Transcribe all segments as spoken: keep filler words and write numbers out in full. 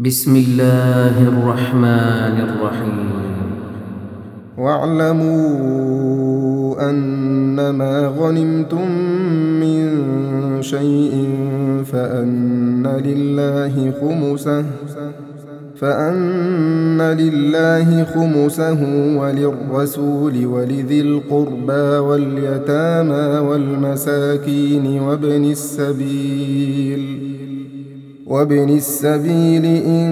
بسم الله الرحمن الرحيم. واعلموا أنما غنمتم من شيء فأن لله خمسه فأن لله خمسه وللرسول ولذي القربى واليتامى والمساكين وابن السبيل وابن السبيل إن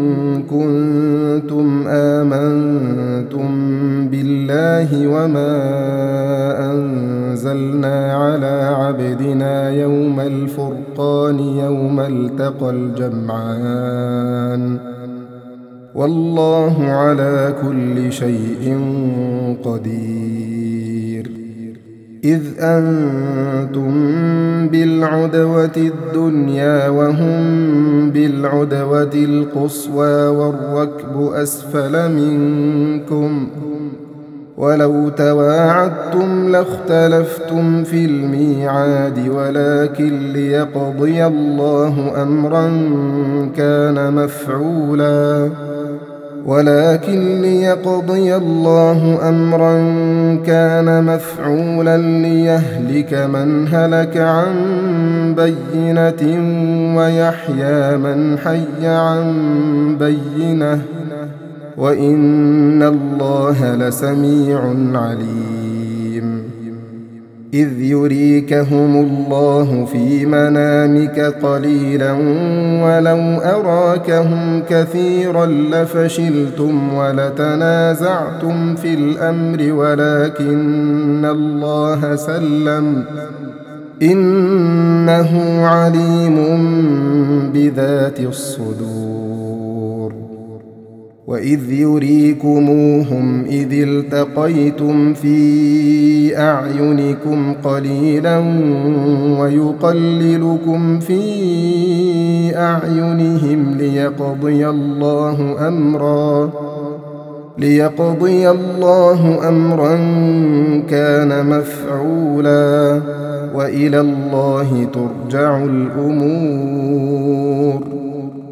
كنتم آمنتم بالله وما أنزلنا على عبدنا يوم الفرقان يوم التقى الجمعان والله على كل شيء قدير. إذ أنتم بالعدوة الدنيا وهم بالعدوة القصوى والركب أسفل منكم ولو تواعدتم لاختلفتم في الميعاد ولكن ليقضي الله أمرا كان مفعولا ولكن ليقضي الله أمرا كان مفعولا ليهلك من هلك عن بينة ويحيى من حي عن بينة وإن الله لسميع عليم. إذ يريكهم الله في منامك قليلا ولو أراكهم كثيرا لفشلتم ولتنازعتم في الأمر ولكن الله سلم إنه عليم بذات الصدور. وإذ يريكموهم إذ التقيتم في أعينكم قليلا ويقللكم في أعينهم ليقضي الله أمرا ليقضي الله أمرا كان مفعولا وإلى الله ترجع الأمور.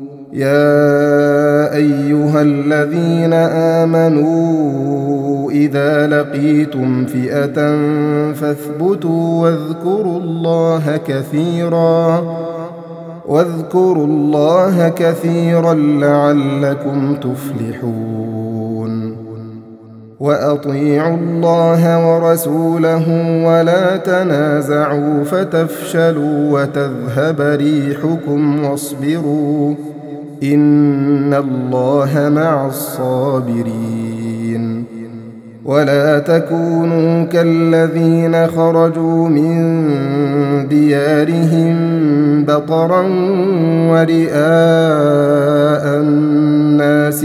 يا أيها الذين آمنوا إذا لقيتم فئة فاثبتوا واذكروا الله كثيرا واذكروا الله كثيرا لعلكم تفلحون. وأطيعوا الله ورسوله ولا تنازعوا فتفشلوا وتذهب ريحكم واصبروا إن الله مع الصابرين. ولا تكونوا كالذين خرجوا من ديارهم بطرا ورئاء الناس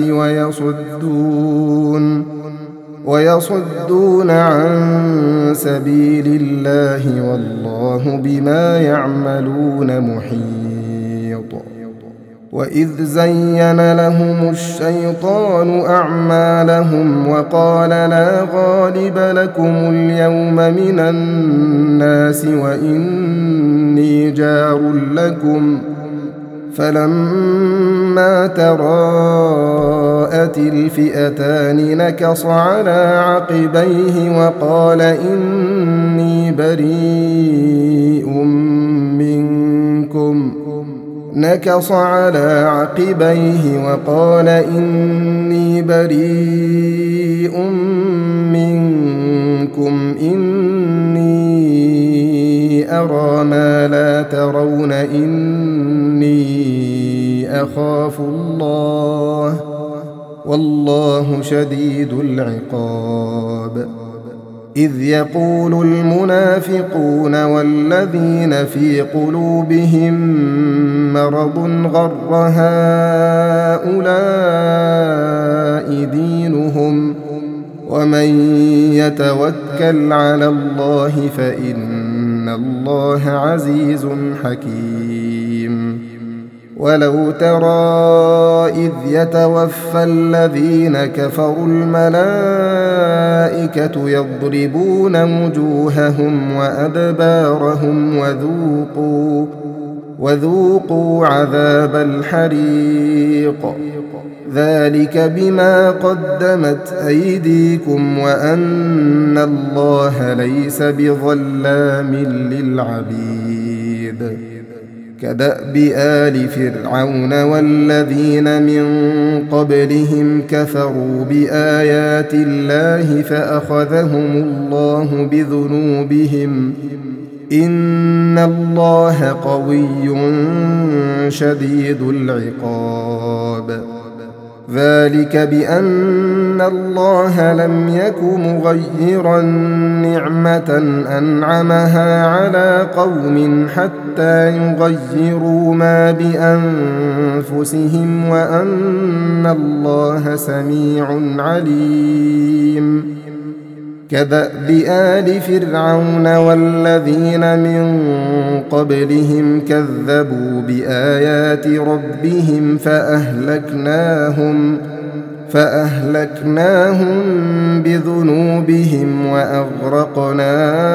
ويصدون ويصدون عن سبيل الله والله بما يعملون محيط. وإذ زين لهم الشيطان أعمالهم وقال لا غالب لكم اليوم من الناس وإني جار لكم فلما تراءت الفئتان نكص على عقبيه وقال إني بريء منكم نكص على عقبيه وقال إني بريء منكم إني أرى ما لا ترون إني أخاف الله والله شديد العقاب. إذ يقول المنافقون والذين في قلوبهم مرض غر هؤلاء دينهم ومن يتوكل على الله فإن الله عزيز حكيم. ولو ترى إذ يتوفى الذين كفروا الملائكة يضربون وجوههم وأدبارهم وذوقوا وذوقوا عذاب الحريق ذلك بما قدمت أيديكم وأن الله ليس بظلام للعبيد كدأب آل فرعون والذين من قبلهم كفروا بآيات الله فأخذهم الله بذنوبهم إن الله قوي شديد العقاب ذلك بأن الله لم يك مغيرا نعمة أنعمها على قوم حتى يغيروا ما بأنفسهم وأن الله سميع عليم كدأب آل فرعون والذين من قبلهم كذبوا بآيات ربهم فأهلكناهم فأهلكناهم بذنوبهم وأغرقنا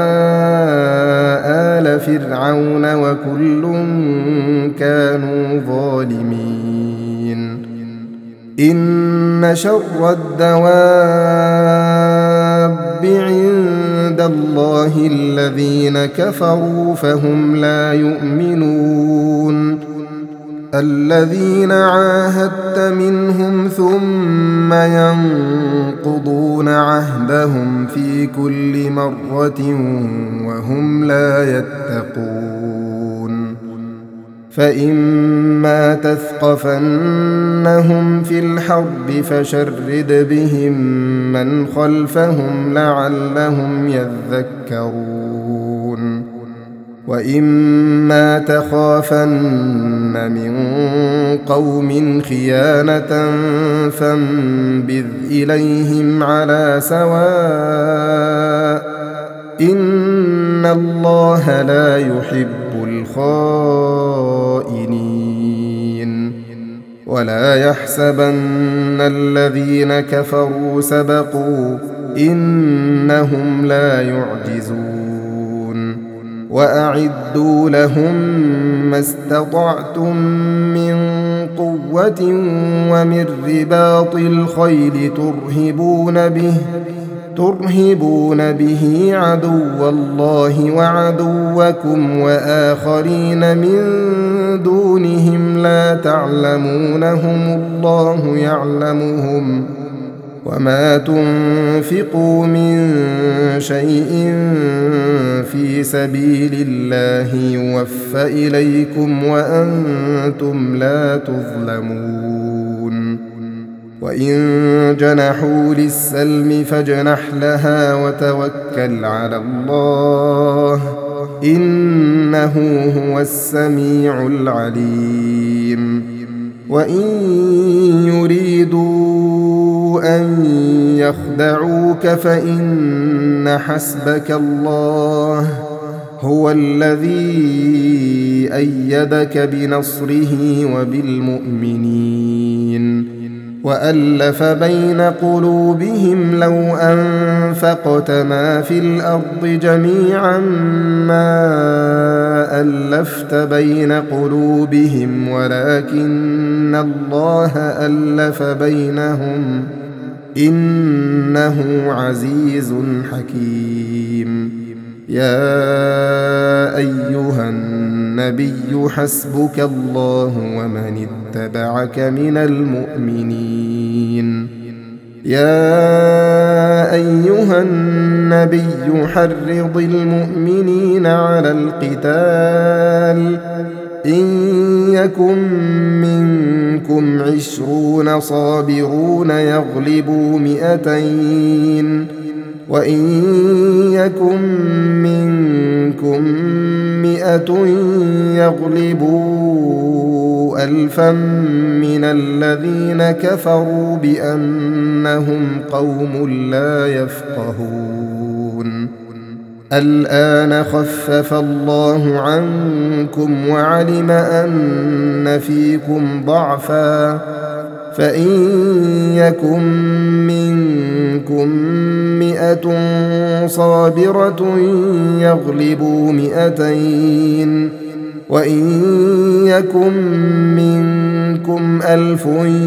آل فرعون وكل كانوا ظالمين إن شر الدواب عند الله الذين كفروا فهم لا يؤمنون الذين عاهدت منهم ثم ينقضون عهدهم في كل مرة وهم لا يتقون فإما تثقفنهم في الحرب فشرد بهم من خلفهم لعلهم يذكرون وإما تخافن من قوم خيانة فانبذ إليهم على سواء إن الله لا يحب الخائنين ولا يحسبن الذين كفروا سبقوا إنهم لا يعجزون وأعدوا لهم ما استطعتم من قوة ومن رباط الخيل ترهبون به ترهبون به عدو الله وعدوكم وآخرين من دونهم لا تعلمونهم الله يعلمهم وما تنفقوا من شيء في سبيل الله يوفى إليكم وأنتم لا تظلمون وإن جنحوا للسلم فاجنح لها وتوكل على الله إنه هو السميع العليم وإن يريدوا أن يخدعوك فإن حسبك الله هو الذي أيدك بنصره وبالمؤمنين وألف بين قلوبهم لو أنفقت ما في الأرض جميعا ما ألفت بين قلوبهم ولكن الله ألف بينهم إنه عزيز حكيم يا أيها النبي حسبك الله ومن اتبعك من المؤمنين يا أيها النبي حرض المؤمنين على القتال إن يكن منكم عشرون صابرون يغلبوا مئتين وإن يكن منكم مئة يغلبوا ألفا من الذين كفروا بأنهم قوم لا يفقهون الآن خفف الله عنكم وعلم أن فيكم ضعفا فإن يكن منكم مئة صابرة يغلبوا مئتين وإن يكن منكم ألف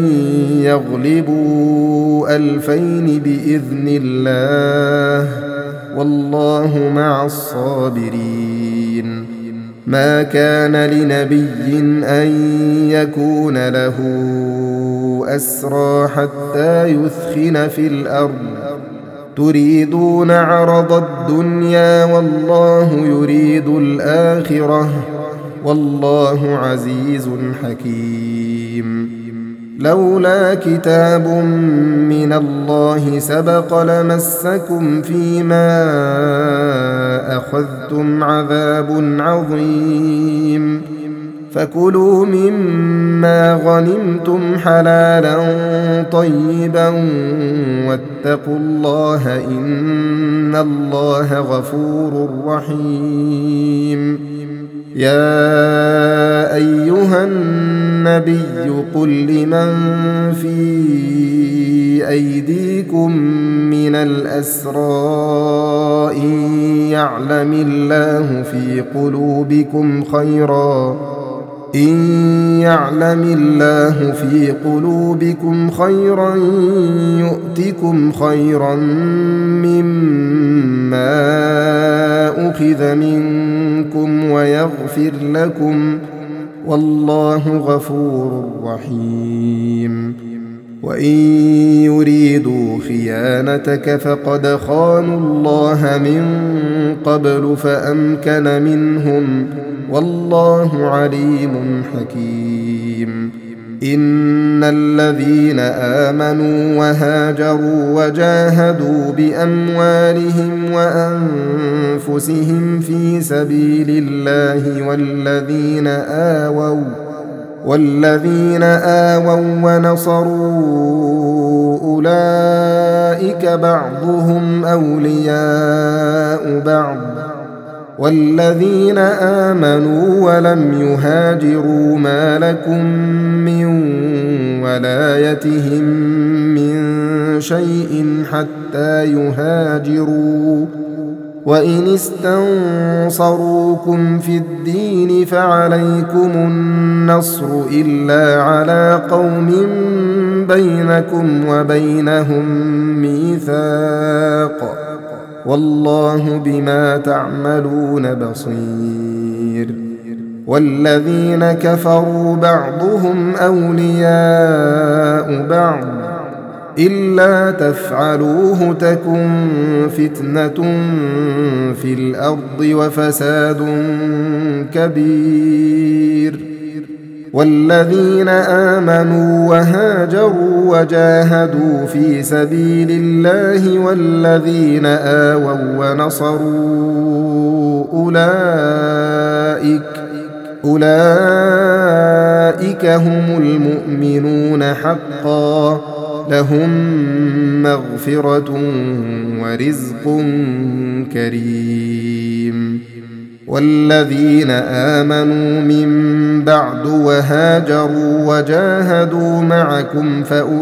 يغلبوا ألفين بإذن الله والله مع الصابرين. ما كان لنبي أن يكون له أسرى حتى يثخن في الأرض تريدون عرض الدنيا والله يريد الآخرة والله عزيز حكيم. لولا كتاب من الله سبق لمسكم فيما أخذتم عذاب عظيم. فكلوا مما غنمتم حلالا طيبا واتقوا الله إن الله غفور رحيم. يا أيها النبي قل لمن في أيديكم من الأسرى إن يعلم الله في قلوبكم خيرا إن يعلم الله في قلوبكم خيرا يؤتكم خيرا مما أخذ منكم ويغفر لكم والله غفور رحيم. وإن يريدوا خيانتك فقد خانوا الله من قبل فأمكن منهم والله عليم حكيم. إن الذين آمنوا وهاجروا وجاهدوا بأموالهم وأنفسهم في سبيل الله والذين آووا والذين آووا ونصروا أولئك بعضهم أولياء بعض والذين آمنوا ولم يهاجروا ما لكم من ولايتهم من شيء حتى يهاجروا وإن استنصروكم في الدين فعليكم النصر إلا على قوم بينكم وبينهم ميثاق والله بما تعملون بصير. والذين كفروا بعضهم أولياء بعض إلا تفعلوه تكن فتنة في الأرض وفساد كبير. والذين آمنوا وهاجروا وجاهدوا في سبيل الله والذين آووا ونصروا أولئك أولئك هم المؤمنون حقا لهم مغفرة ورزق كريم. والذين آمنوا من بعد وهاجروا وجاهدوا معكم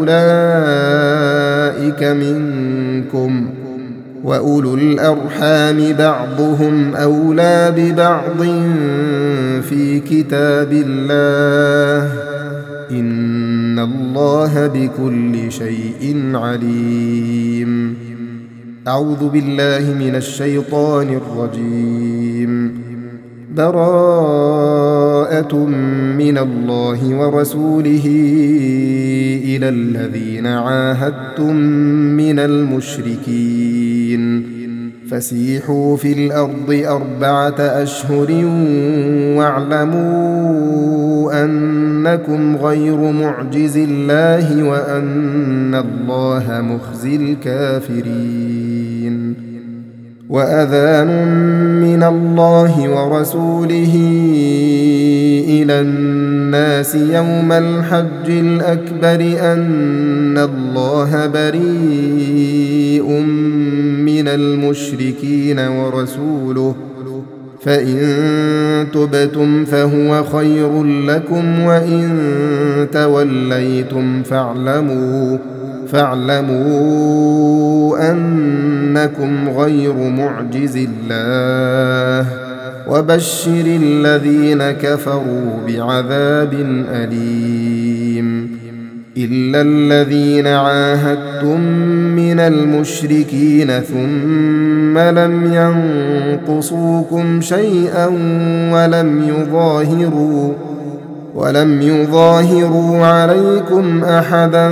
فأولئك منكم وأولو الأرحام بعضهم أولى ببعض في كتاب الله إن الله بكل شيء عليم. أعوذ بالله من الشيطان الرجيم. براءة من الله ورسوله إلى الذين عاهدتم من المشركين فسيحوا في الأرض أربعة أشهر واعلموا أنكم غير معجز الله وأن الله مخزي الكافرين. وأذان من الله ورسوله إلى الناس يوم الحج الأكبر أن الله بريء من المشركين ورسوله فإن تبتم فهو خير لكم وإن توليتم فاعلموا فاعلموا أنكم غير معجز الله وبشر الذين كفروا بعذاب أليم إلا الذين عاهدتم من المشركين ثم لم ينقصوكم شيئا ولم يظاهروا ولم يظاهروا عليكم أحدا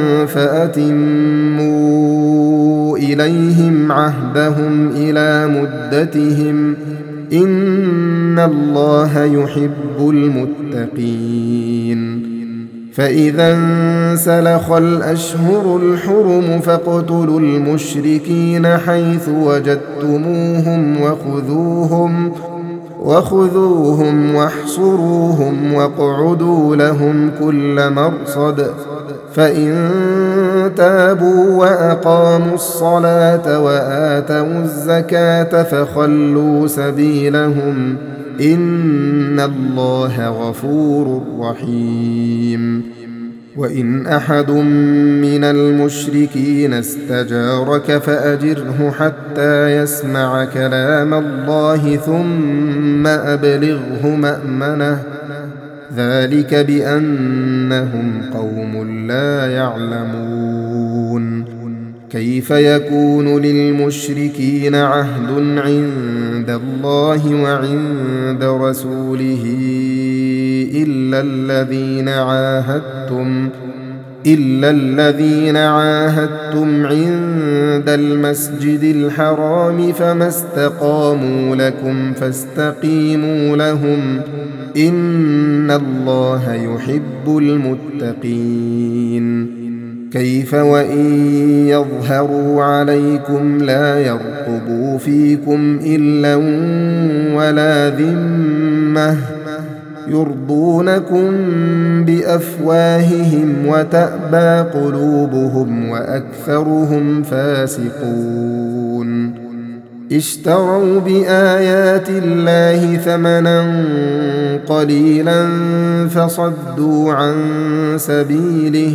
فأتموا إليهم عهدهم إلى مدتهم إن الله يحب المتقين فإذا انسلخ الأشهر الحرم فاقتلوا المشركين حيث وجدتموهم وخذوهم وخذوهم واحصروهم واقعدوا لهم كل مرصد فإن تابوا وأقاموا الصلاة وآتوا الزكاة فخلوا سبيلهم إن الله غفور رحيم وإن أحد من المشركين استجارك فأجره حتى يسمع كلام الله ثم أبلغه مأمنه ذلك بأنهم قوم لا يعلمون كيف يكون للمشركين عهد عند الله وعند رسوله إلا الذين عاهدتم إلا الذين عاهدتم عند المسجد الحرام فما استقاموا لكم فاستقيموا لهم إن الله يحب المتقين كيف وإن يظهروا عليكم لا يرقبوا فيكم إلا ولا ذمة يرضونكم بأفواههم وتأبى قلوبهم وأكثرهم فاسقون اشتروا بآيات الله ثمنا قليلا فصدوا عن سبيله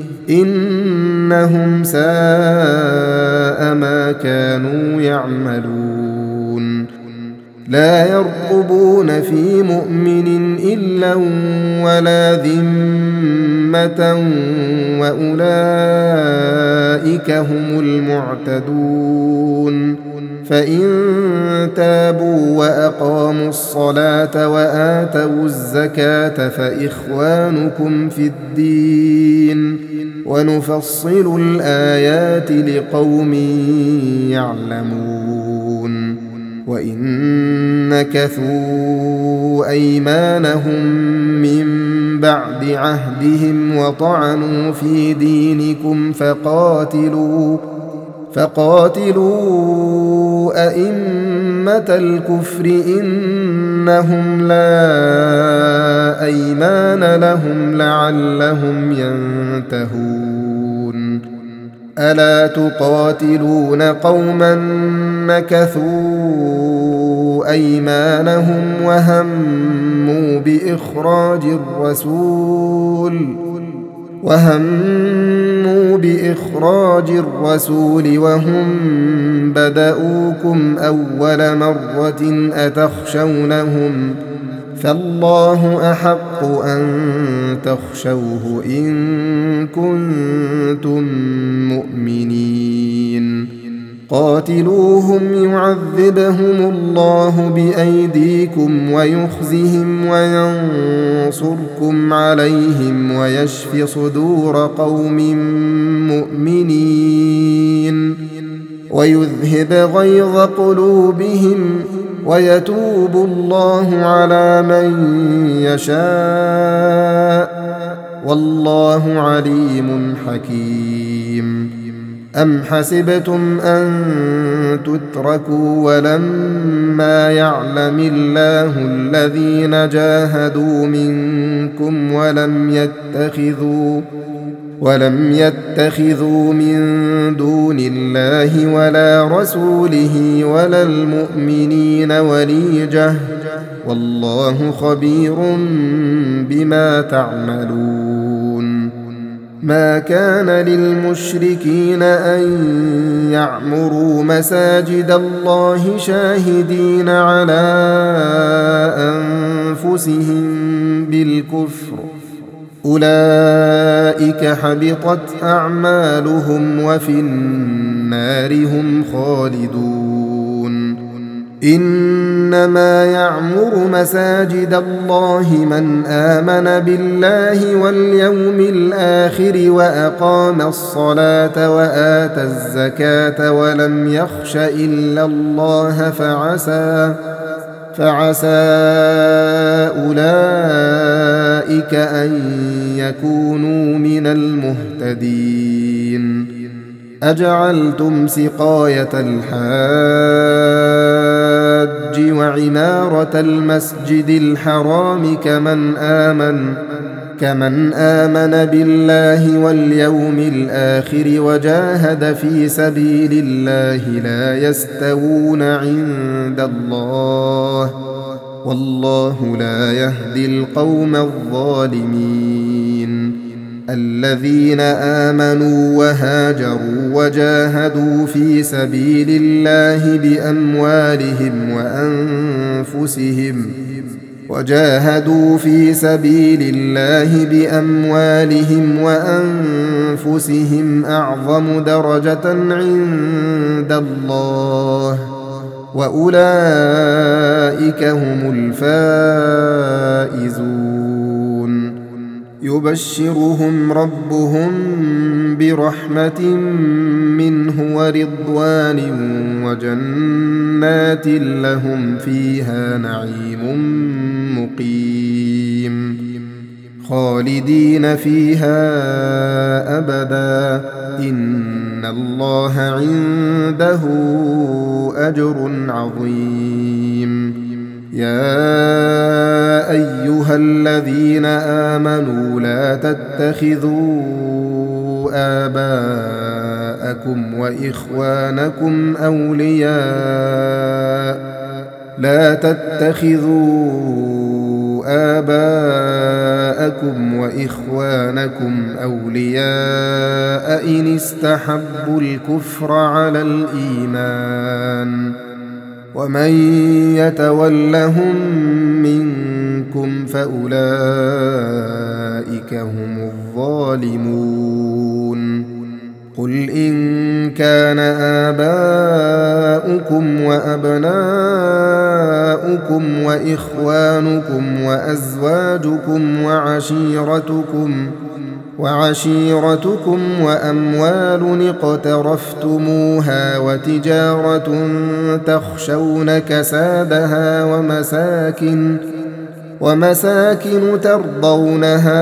إنهم ساء ما كانوا يعملون لا يرقبون في مؤمن إلا ولا ذمة وأولئك هم المعتدون فإن تابوا وأقاموا الصلاة وآتوا الزكاة فإخوانكم في الدين ونفصل الآيات لقوم يعلمون وإن نكثوا أيمانهم من بعد عهدهم وطعنوا في دينكم فقاتلوا فقاتلوا أئمة الكفر إنهم لا أيمان لهم لعلهم ينتهون ألا تقاتلون قوما نكثوا أيمانهم وهموا بإخراج الرسول وهموا بإخراج الرسول وهم بدؤوكم أول مرة أتخشونهم فالله أحق أن تخشوه إن كنتم مؤمنين قاتلوهم يعذبهم الله بأيديكم ويخزهم وينصركم عليهم ويشف صدور قوم مؤمنين ويذهب غيظ قلوبهم ويتوب الله على من يشاء والله عليم حكيم أم حسبتم أن تتركوا ولما يعلم الله الذين جاهدوا منكم ولم يتخذوا ولم يتخذوا من دون الله ولا رسوله ولا المؤمنين وليجة والله خبير بما تعملون ما كان للمشركين أن يعمروا مساجد الله شاهدين على أنفسهم بالكفر أولئك حبطت أعمالهم وفي النار هم خالدون إنما يعمر مساجد الله من آمن بالله واليوم الآخر وأقام الصلاة وآتى الزكاة ولم يخش إلا الله فعسى فعسى أولئك أن يكونوا من المهتدين أجعلتم سقاية الحاج وعمارة المسجد الحرام كمن آمن كمن آمن بالله واليوم الآخر وجاهد في سبيل الله لا يستوون عند الله والله لا يهدي القوم الظالمين الذين آمنوا وهاجروا وجاهدوا في سبيل الله بأموالهم وأنفسهم وجاهدوا في سبيل الله بأموالهم وأنفسهم أعظم درجة عند الله وأولئك هم الفائزون يبشرهم ربهم برحمة منه ورضوان وجنات لهم فيها نعيم مقيم خالدين فيها أبدا إن الله عنده أجر عظيم يا أيها الذين آمنوا لا تتخذوا آباءكم وإخوانكم أولياء لا تتخذوا آباءكم وإخوانكم أولياء إن استحبوا الكفر على الإيمان ومن يتولهم منكم فأولئك هم الظالمون قل إن كان آباؤكم وأبناؤكم وإخوانكم وأزواجكم وعشيرتكم وعشيرتكم وأموال اقترفتموها وتجارة تخشون كسادها ومساكن ومساكن ترضونها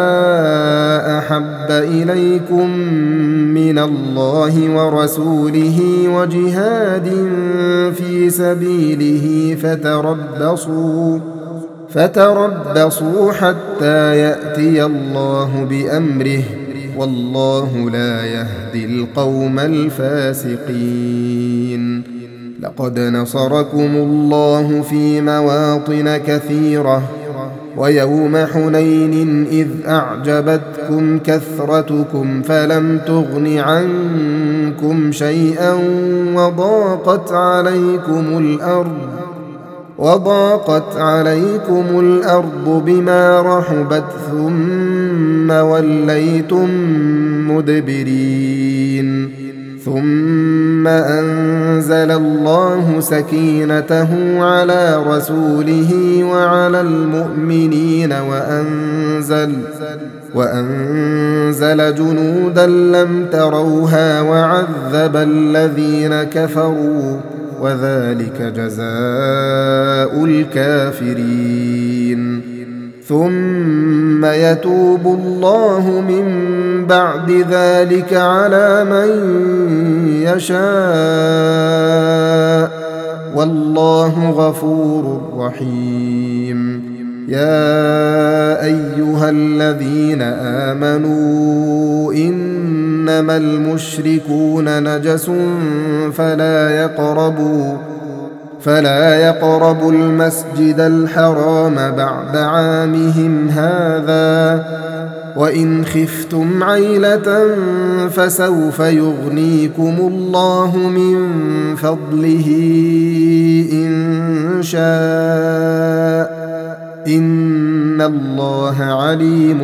أحب إليكم من الله ورسوله وجهاد في سبيله فتربصوا فتربصوا حتى يأتي الله بأمره والله لا يهدي القوم الفاسقين لقد نصركم الله في مواطن كثيرة ويوم حنين إذ أعجبتكم كثرتكم فلم تغن عنكم شيئا وضاقت عليكم الأرض وضاقت عليكم الأرض بما رحبت ثم وليتم مدبرين ثم أنزل الله سكينته على رسوله وعلى المؤمنين وأنزل وأنزل جنودا لم تروها وعذب الذين كفروا وذلك جزاء الكافرين ثم يتوب الله من بعد ذلك على من يشاء والله غفور رحيم يا أيها الذين آمنوا إنما المشركون نجس فلا يقربوا فلا يقربوا المسجد الحرام بعد عامهم هذا وإن خفتم عيلة فسوف يغنيكم الله من فضله إن شاء إن الله عليم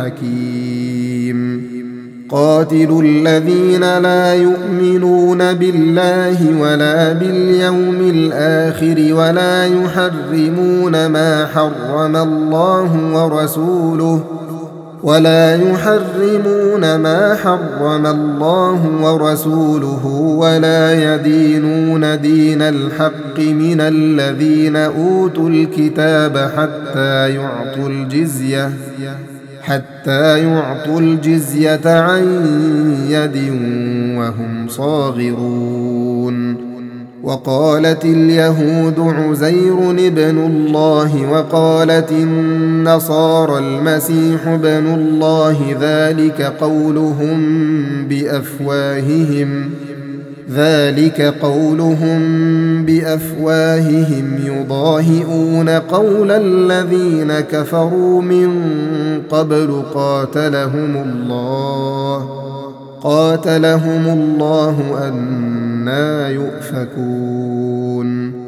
حكيم قاتلوا الذين لا يؤمنون بالله ولا باليوم الآخر ولا يحرمون ما حرم الله ورسوله ولا يحرمون ما حرم الله ورسوله ولا يدينون دين الحق من الذين أوتوا الكتاب حتى يعطوا الجزية حتى يعطوا الجزية عن يد وهم صاغرون وقالت اليهود عزير ابن الله وقالت النصارى المسيح ابن الله ذلك قولهم بأفواههم ذلك قولهم بأفواههم يضاهئون قول الذين كفروا من قبل قاتلهم الله قاتلهم الله أنى يؤفكون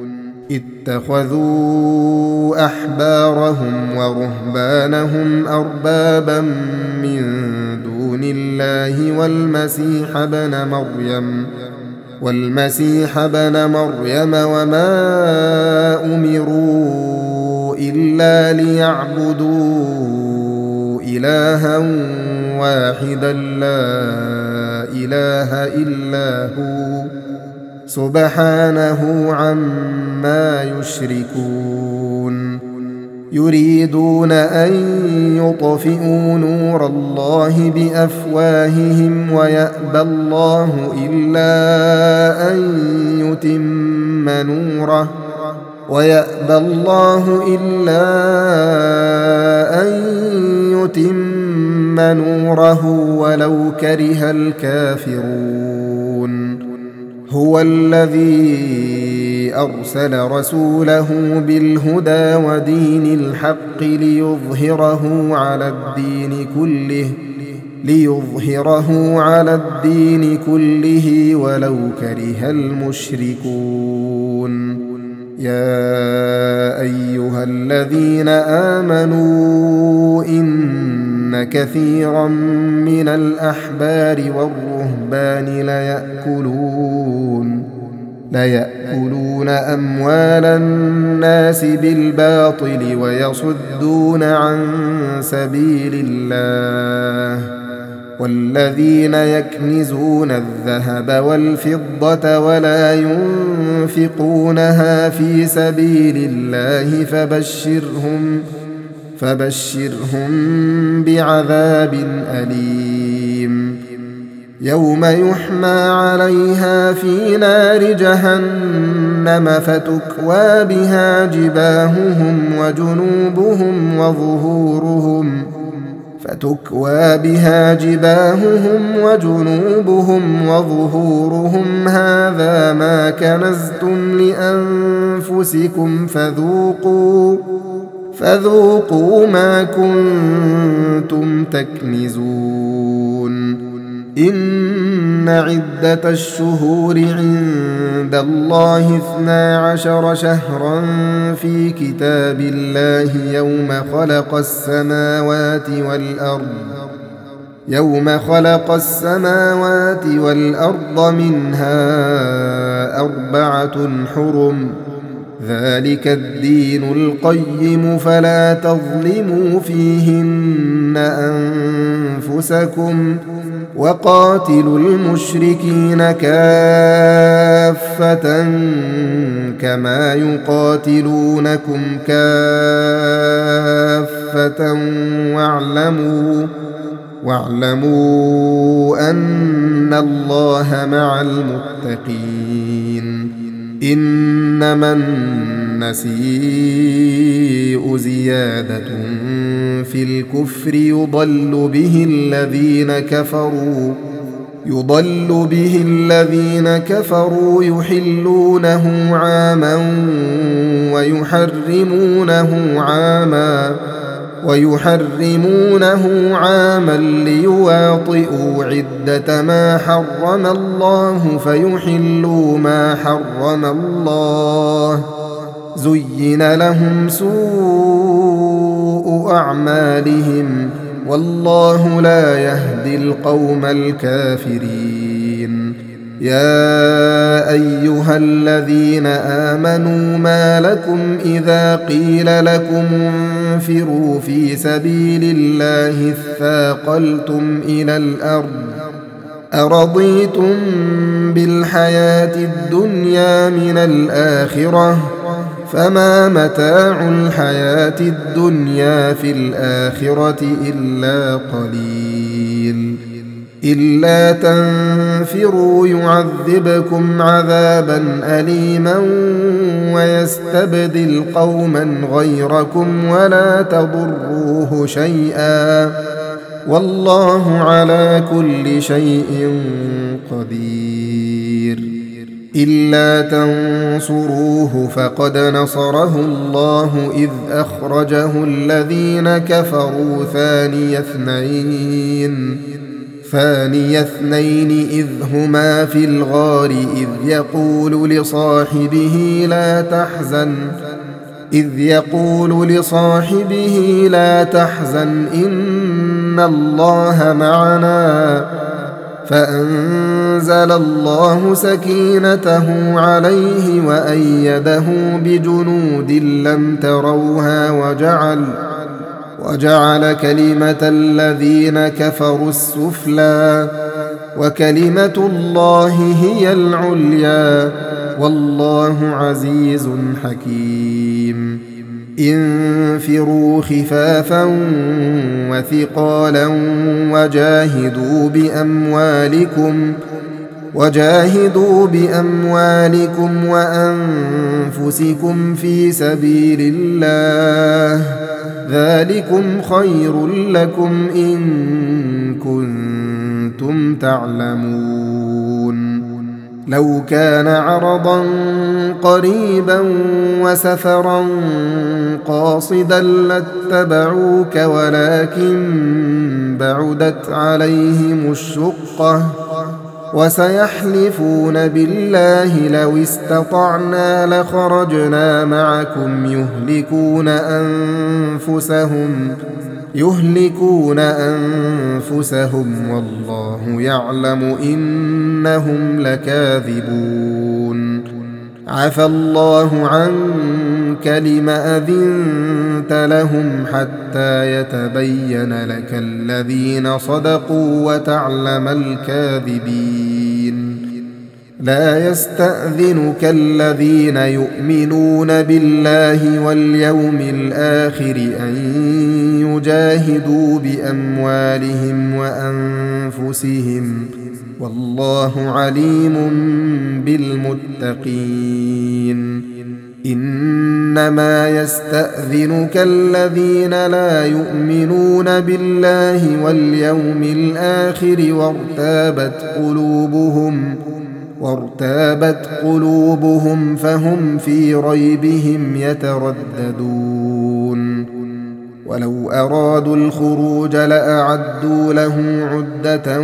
اتخذوا أحبارهم ورهبانهم أربابا من دون الله والمسيح ابن مريم والمسيح ابن مريم وما أمروا إلا ليعبدوا إلها واحدا لا إله إلا هو سبحانه عما يشركون يريدون أن يطفئوا نور الله بأفواههم ويأبى الله إلا أن يتم نوره ويأبى الله إلا أن يتم نوره ولو كره الكافرون هو الذي أرسل رسوله بالهدى ودين الحق ليظهره على الدين كله ليظهره على الدين كله ولو كره المشركون يا أيها الذين آمنوا إن كثيرا من الأحبار والرهبان ليأكلون ليأكلون أموال الناس بالباطل ويصدون عن سبيل الله والذين يكنزون الذهب والفضة ولا ينفقونها في سبيل الله فبشرهم فبشرهم بعذاب أليم يوم يحمى عليها في نار جهنم فتكوى بها جباههم وجنوبهم وظهورهم فتكوى بها جباههم وجنوبهم وظهورهم هذا ما كنزتم لأنفسكم فذوقوا فذوقوا ما كنتم تكنزون إن عدة الشهور عند الله اثنا عشر شهرا في كتاب الله يوم خلق السماوات والأرض يوم خلق السماوات والأرض منها أربعة حرم ذلك الدين القيم فلا تظلموا فيهن أنفسكم وقاتلوا المشركين كافة كما يقاتلونكم كافة واعلموا واعلموا أن الله مع المتقين إنما النسيء زيادة في الكفر يضل به الذين كفروا يضل به الذين كفروا يحلونه عاما ويحرمونه عاما ويحرمونه عاما ليواطئوا عدة ما حرم الله فيحلوا ما حرم الله. زين لهم سوء أعمالهم والله لا يهدي القوم الكافرين. يا أيها الذين آمنوا ما لكم إذا قيل لكم انفروا في سبيل الله اثاقلتم إلى الأرض أرضيتم بالحياة الدنيا من الآخرة فما متاع الحياة الدنيا في الآخرة إلا قليل. إلا تنفروا يعذبكم عذابا أليما ويستبدل قوما غيركم ولا تضروه شيئا والله على كل شيء قدير. إلا تنصروه فقد نصره الله إذ أخرجه الذين كفروا ثاني اثنين ثاني اثنين إذ هما في الغار إذ يقول لصاحبه لا تحزن إذ يقول لصاحبه لا تحزن إن الله معنا فأنزل الله سكينته عليه وأيده بجنود لم تروها وجعل وجعل كلمة الذين كفروا السفلى وكلمة الله هي العليا والله عزيز حكيم. انفروا خفافا وثقالا وجاهدوا بأموالكم وجاهدوا بأموالكم وأنفسكم في سبيل الله ذلكم خير لكم إن كنتم تعلمون. لو كان عرضا قريبا وسفرا قاصدا لاتبعوك ولكن بعدت عليهم الشقة وسيحلفون بالله لو استطعنا لخرجنا معكم يهلكون أنفسهم يهلكون أنفسهم والله يعلم إنهم لكاذبون. عفى الله عنك لم أذنت لهم حتى يتبين لك الذين صدقوا وتعلم الكاذبين. لا يستأذنك الذين يؤمنون بالله واليوم الآخر أن يجاهدوا بأموالهم وأنفسهم والله عليم بالمتقين. إنما يستأذنك الذين لا يؤمنون بالله واليوم الآخر وارتابت قلوبهم وارتابت قلوبهم فهم في ريبهم يترددون. ولو أرادوا الخروج لأعدوا له عدة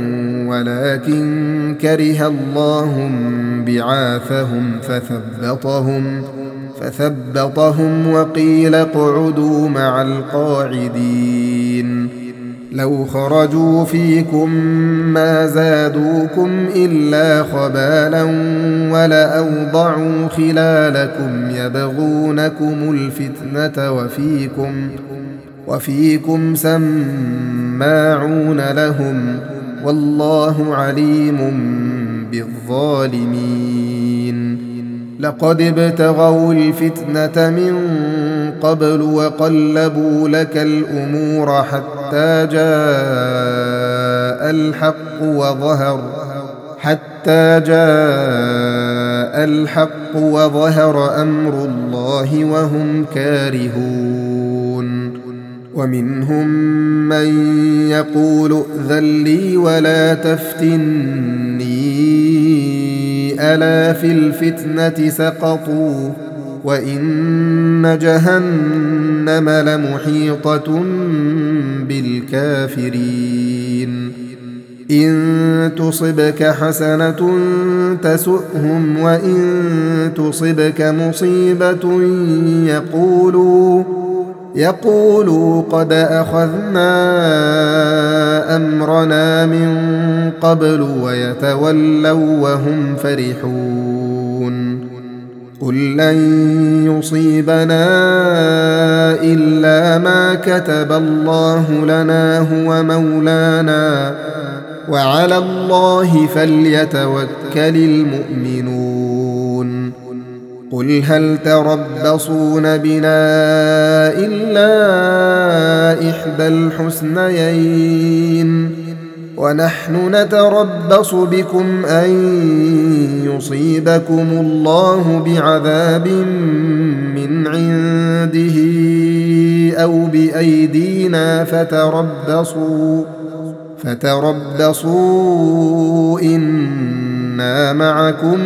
ولكن كره الله بعاثهم فثبطهم فثبطهم وقيل اقعدوا مع القاعدين. لو خرجوا فيكم ما زادوكم إلا خبالا ولأوضعوا خلالكم يبغونكم الفتنة وفيكم وفيكم سماعون لهم والله عليم بالظالمين. لقد ابتغوا الفتنة من قبل وقلبوا لك الأمور حتى جاء الحق وظهر حتى جاء الحق وظهر أمر الله وهم كارهون. ومنهم من يقول ائذن لي ولا تفتني ألا في الفتنة سقطوا وإن جهنم لمحيطة بالكافرين إن تصبك حسنة تسؤهم وإن تصبك مصيبة يقولوا يقولوا قد أخذنا أمرنا من قبل ويتولوا وهم فرحون قل لن يصيبنا إلا ما كتب الله لنا هو مولانا وعلى الله فليتوكل المؤمنون قل هل تربصون بنا إلا إحدى الحسنيين ونحن نتربص بكم أن يصيبكم الله بعذاب من عنده أو بأيدينا فتربصوا فتربصوا إنا معكم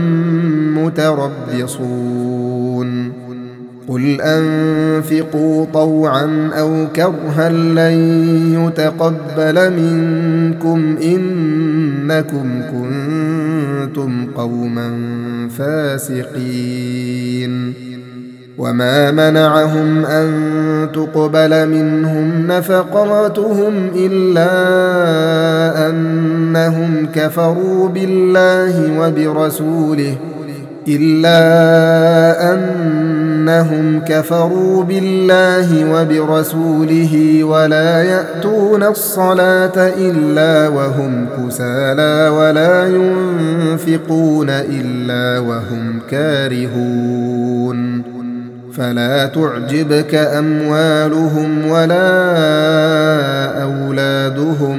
متربصون قل أنفقوا طوعا أو كرها لن يتقبل منكم إنكم كنتم قوما فاسقين وما منعهم أن تقبل منهم نفقاتهم إلا أنهم كفروا بالله وبرسوله إلا أنهم كفروا بالله وبرسوله ولا يأتون الصلاة إلا وهم كسالى ولا ينفقون إلا وهم كارهون فلا تعجبك أموالهم ولا أولادهم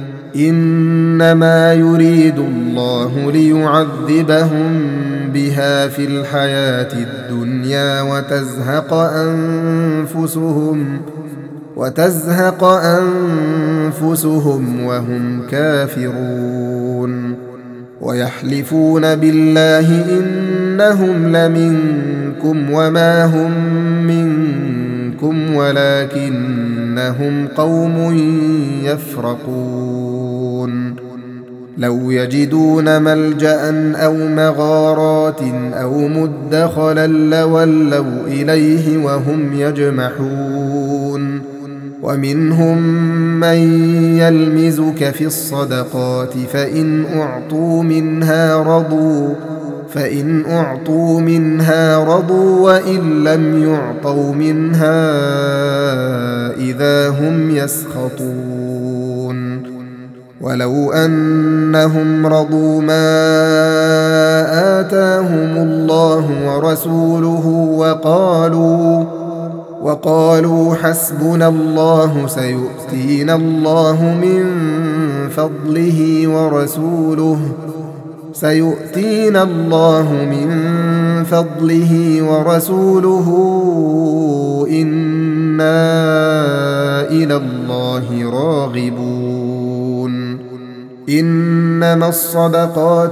إنما يريد الله ليعذبهم بها في الحياة الدنيا وتزهق أنفسهم وتزهق أنفسهم وهم كافرون ويحلفون بالله إنهم لمنكم وما هم منكم ولكنهم قوم يفرقون لو يجدون ملجأ أو مغارات أو مدخلا لولوا إليه وهم يجمحون ومنهم من يلمزك في الصدقات فإن أعطوا منها رضوا فإن أعطوا منها رضوا وإن لم يعطوا منها إذا هم يسخطون ولو أنهم رضوا ما آتاهم الله ورسوله وقالوا وقالوا حسبنا الله سيؤتينا الله من فضله ورسوله سيؤتينا الله من فضله ورسوله إنا إلى الله راغبون إنما الصدقات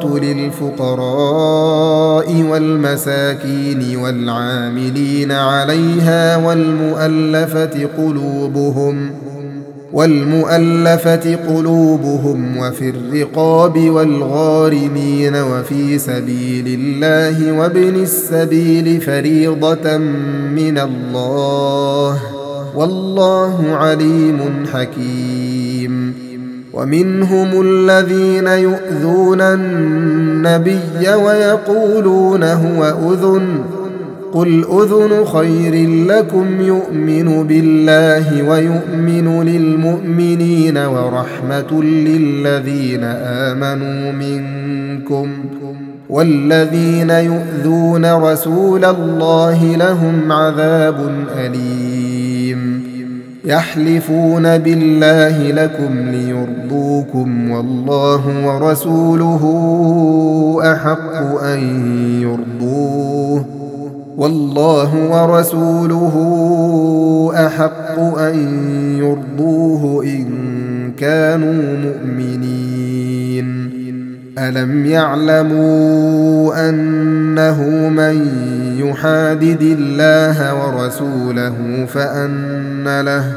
للفقراء والمساكين والعاملين عليها والمؤلفة قلوبهم والمؤلفة قلوبهم وفي الرقاب والغارمين وفي سبيل الله وابن السبيل فريضة من الله والله عليم حكيم ومنهم الذين يؤذون النبي ويقولون هو أذن قل أذن خير لكم يؤمن بالله ويؤمن للمؤمنين ورحمة للذين آمنوا منكم والذين يؤذون رسول الله لهم عذاب أليم يحلفون بالله لكم ليرضوكم والله ورسوله أحق أن يرضوه والله ورسوله أحق أن يرضوه إن كانوا مؤمنين ألم يعلموا أنه من يحادد الله ورسوله فأن له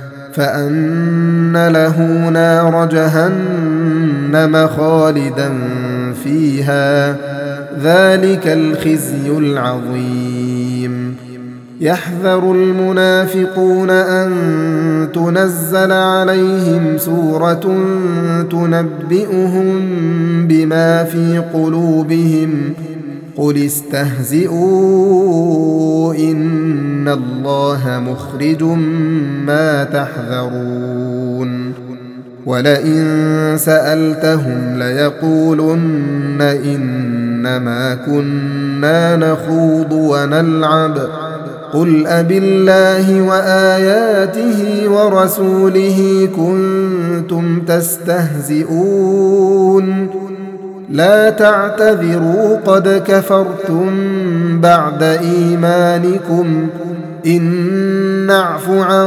فأن له نار جهنم خالدا فيها ذلك الخزي العظيم يحذر المنافقون أن تنزل عليهم سورة تنبئهم بما في قلوبهم قل استهزئوا إن الله مخرج ما تحذرون ولئن سألتهم ليقولن إنما كنا نخوض ونلعب قل أبالله وآياته ورسوله كنتم تستهزئون لا تعتذروا قد كفرتم بعد إيمانكم إن نعف عن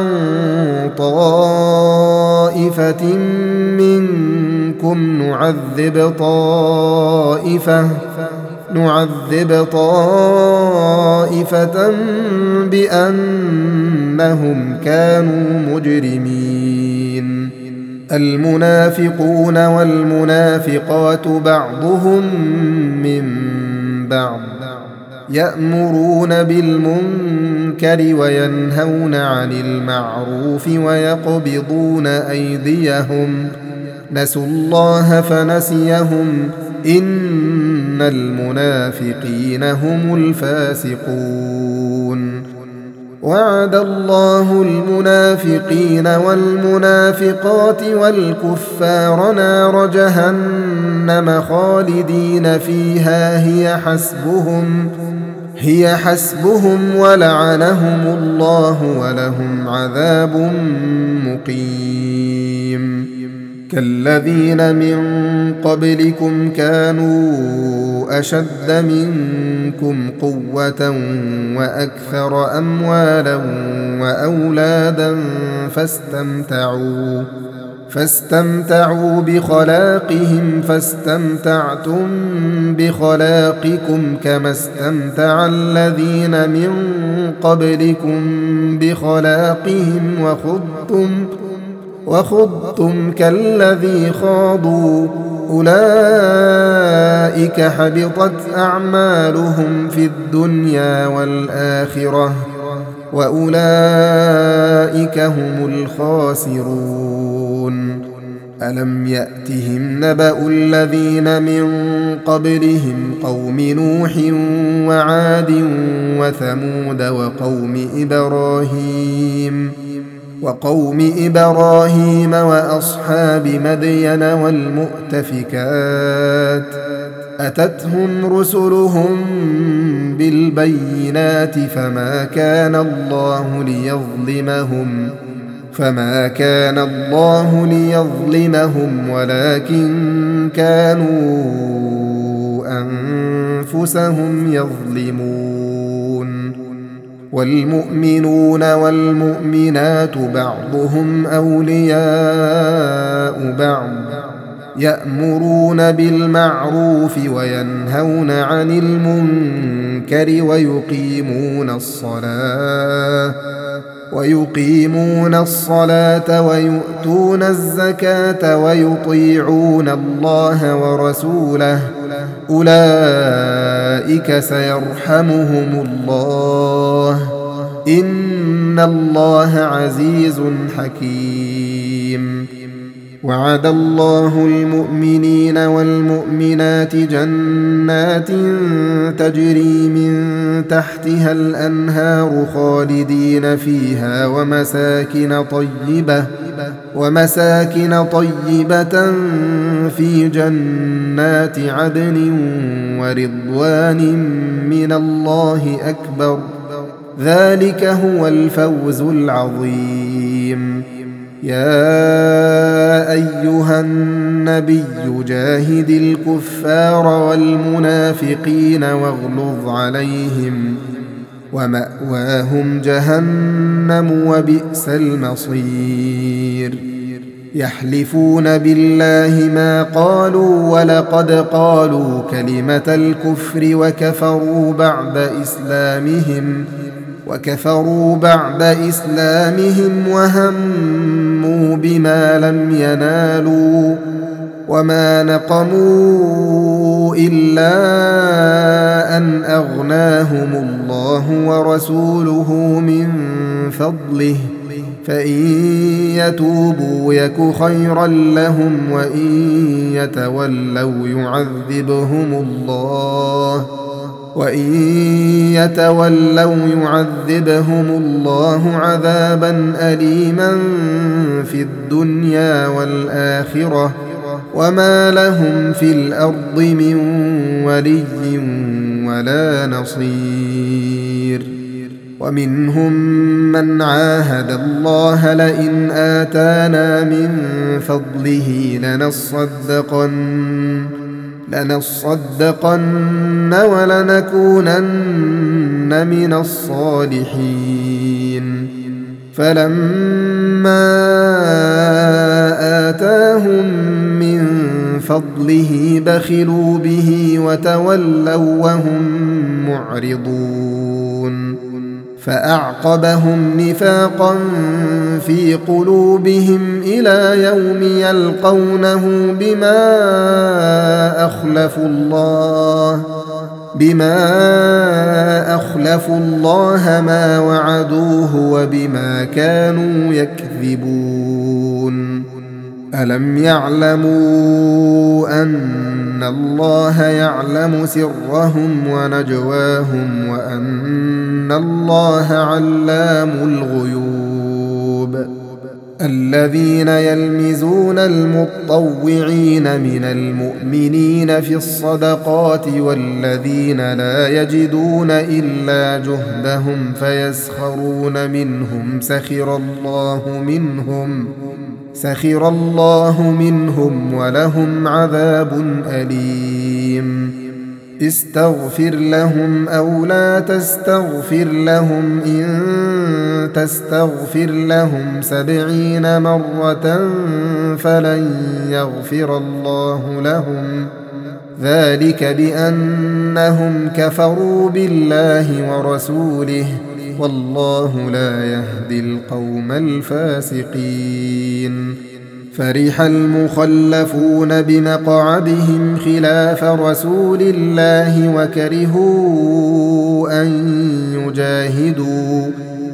طائفة منكم نعذب طائفة نعذب طائفة بأنهم كانوا مجرمين المنافقون والمنافقات بعضهم من بعض يأمرون بالمنكر وينهون عن المعروف ويقبضون أيديهم نسوا الله فنسيهم إن المنافقين هم الفاسقون وعد الله المنافقين والمنافقات والكفار نار جهنم خالدين فيها هي حسبهم هي حسبهم ولعنهم الله ولهم عذاب مقيم كالذين من قبلكم كانوا أشد منكم قوة وأكثر أموالا وأولادا فاستمتعوا فاستمتعوا بخلاقهم فاستمتعتم بخلاقكم كما استمتع الذين من قبلكم بخلاقهم وخضتم وخضتم كالذي خاضوا أولئك حبطت أعمالهم في الدنيا والآخرة وأولئك هم الخاسرون ألم يأتهم نبأ الذين من قبلهم قوم نوح وعاد وثمود وقوم إبراهيم وقوم إبراهيم وأصحاب مدين والمؤتفكات أتتهم رسلهم بالبينات فما كان الله ليظلمهم فما كان الله ليظلمهم ولكن كانوا أنفسهم يظلمون والمؤمنون والمؤمنات بعضهم أولياء بعض يأمرون بالمعروف وينهون عن المنكر ويقيمون الصلاة ويقيمون الصلاة ويؤتون الزكاة ويطيعون الله ورسوله أولئك سيرحمهم الله إن الله عزيز حكيم وعد الله المؤمنين والمؤمنات جنات تجري من تحتها الأنهار خالدين فيها ومساكن طيبة ومساكن طيبة في جنات عدن ورضوان من الله أكبر ذلك هو الفوز العظيم يا أيها النبي جاهد الكفار والمنافقين واغلظ عليهم ومأواهم جهنم وبئس المصير يحلفون بالله ما قالوا ولقد قالوا كلمة الكفر وكفروا بعد إسلامهم وكفروا بعد إسلامهم وهموا بما لم ينالوا وما نقموا إلا أن أغناهم الله ورسوله من فضله فإن يتوبوا يك خيرا لهم وإن يتولوا يعذبهم الله وإن يتولوا يعذبهم الله عذابا أليما في الدنيا والآخرة وما لهم في الأرض من ولي ولا نصير. ومنهم من عاهد الله لئن آتانا من فضله لنصدقن لنصدقن ولنكونن من الصالحين فلما آتاهم من فضله بخلوا به وتولوا وهم معرضون فأعقبهم نفاقا في قلوبهم إلى يوم يلقونه بما أخلفوا الله بما أخلفوا الله ما وعدوه وبما كانوا يكذبون. ألم يعلموا أن الله يعلم سرهم ونجواهم وأن الله علام الغيوب. الذين يلمزون المطوعين من المؤمنين في الصدقات والذين لا يجدون إلا جهدهم فيسخرون منهم سخر الله منهم سخر الله منهم ولهم عذاب أليم. استغفر لهم أو لا تستغفر لهم إن تستغفر لهم سبعين مرة فلن يغفر الله لهم ذلك بأنهم كفروا بالله ورسوله والله لا يهدي القوم الفاسقين. فرح المخلفون بمقعدهم خلاف رسول الله وكرهوا أن يجاهدوا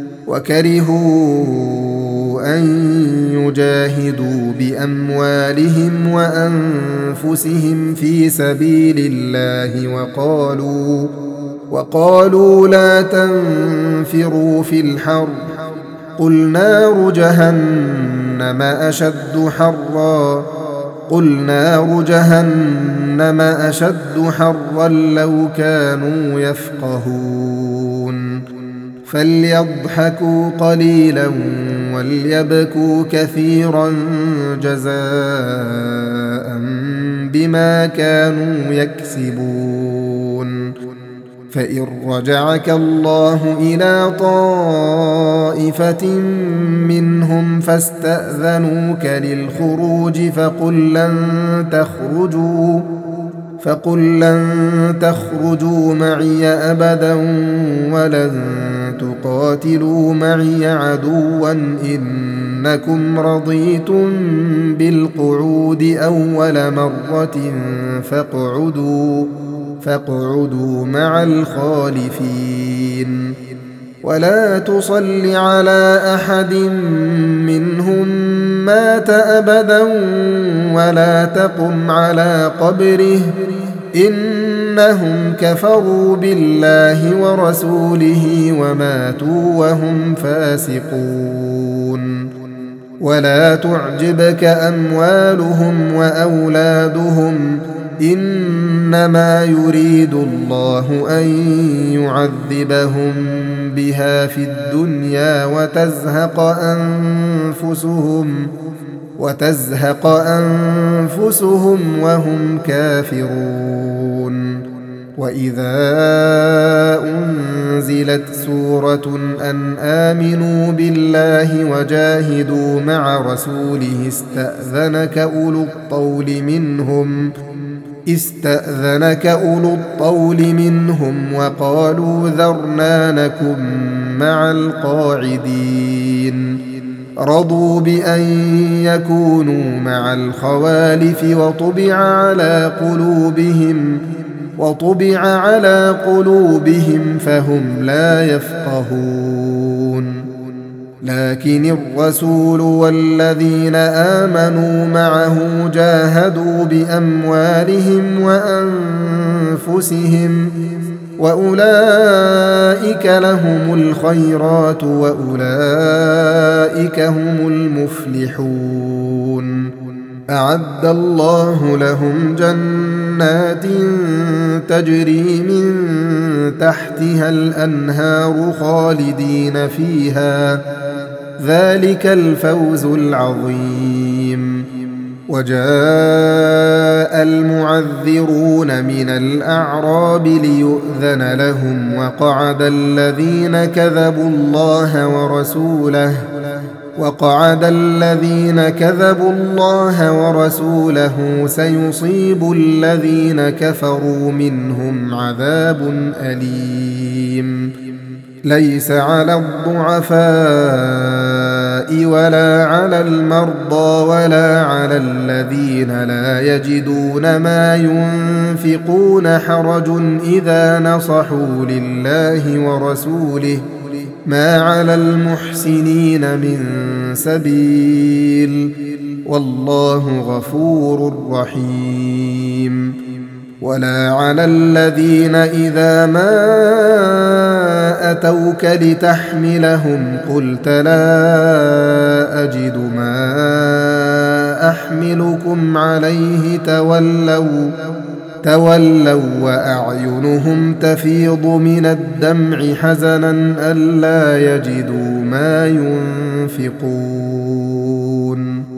وكرهوا أن يجاهدوا بأموالهم وأنفسهم في سبيل الله وقالوا وقالوا لا تنفروا في الحر قل نار جهنم أشد حرا قل نار جهنم أشد حرا لو كانوا يفقهون. فليضحكوا قليلا وليبكوا كثيرا جزاء بما كانوا يكسبون. فإن رجعك الله إلى طائفة منهم فاستأذنوك للخروج فقل لن تخرجوا فقل لن تخرجوا معي أبدا ولن تقاتلوا معي عدوا إنكم رضيتم بالقعود أول مرة فاقعدوا فاقعدوا مع الخالفين. ولا تصل على أحد منهم مات أبدا ولا تقم على قبره إنهم كفروا بالله ورسوله وماتوا وهم فاسقون. ولا تعجبك أموالهم وأولادهم إنما يريد الله أن يعذبهم بها في الدنيا وتزهق أنفسهم وتزهق أنفسهم وهم كافرون. وإذا أنزلت سورة أن آمنوا بالله وجاهدوا مع رسوله استأذنك أولو الطول منهم استأذنك أولو الطول منهم وقالوا ذرنا نكن مع القاعدين رضوا بأن يكونوا مع الخوالف وطبع على قلوبهم وطبع على قلوبهم فهم لا يفقهون لكن الرسول والذين آمنوا معه جاهدوا بأموالهم وأنفسهم وأولئك لهم الخيرات وأولئك هم المفلحون أعد الله لهم جنات تجري من تحتها الأنهار خالدين فيها ذلك الفوز العظيم وجاء المعذرون من الأعراب ليؤذن لهم وقعد الذين كذبوا الله ورسوله وقعد الذين كذبوا الله ورسوله سيصيب الذين كفروا منهم عذاب أليم ليس على الضعفاء ولا على المرضى ولا على الذين لا يجدون ما ينفقون حرج إذا نصحوا لله ورسوله ما على المحسنين من سبيل والله غفور رحيم ولا على الذين إذا ما أتوك لتحملهم قلت لا أجد ما أحملكم عليه تولوا تولوا وأعينهم تفيض من الدمع حزنا ألا يجدوا ما ينفقون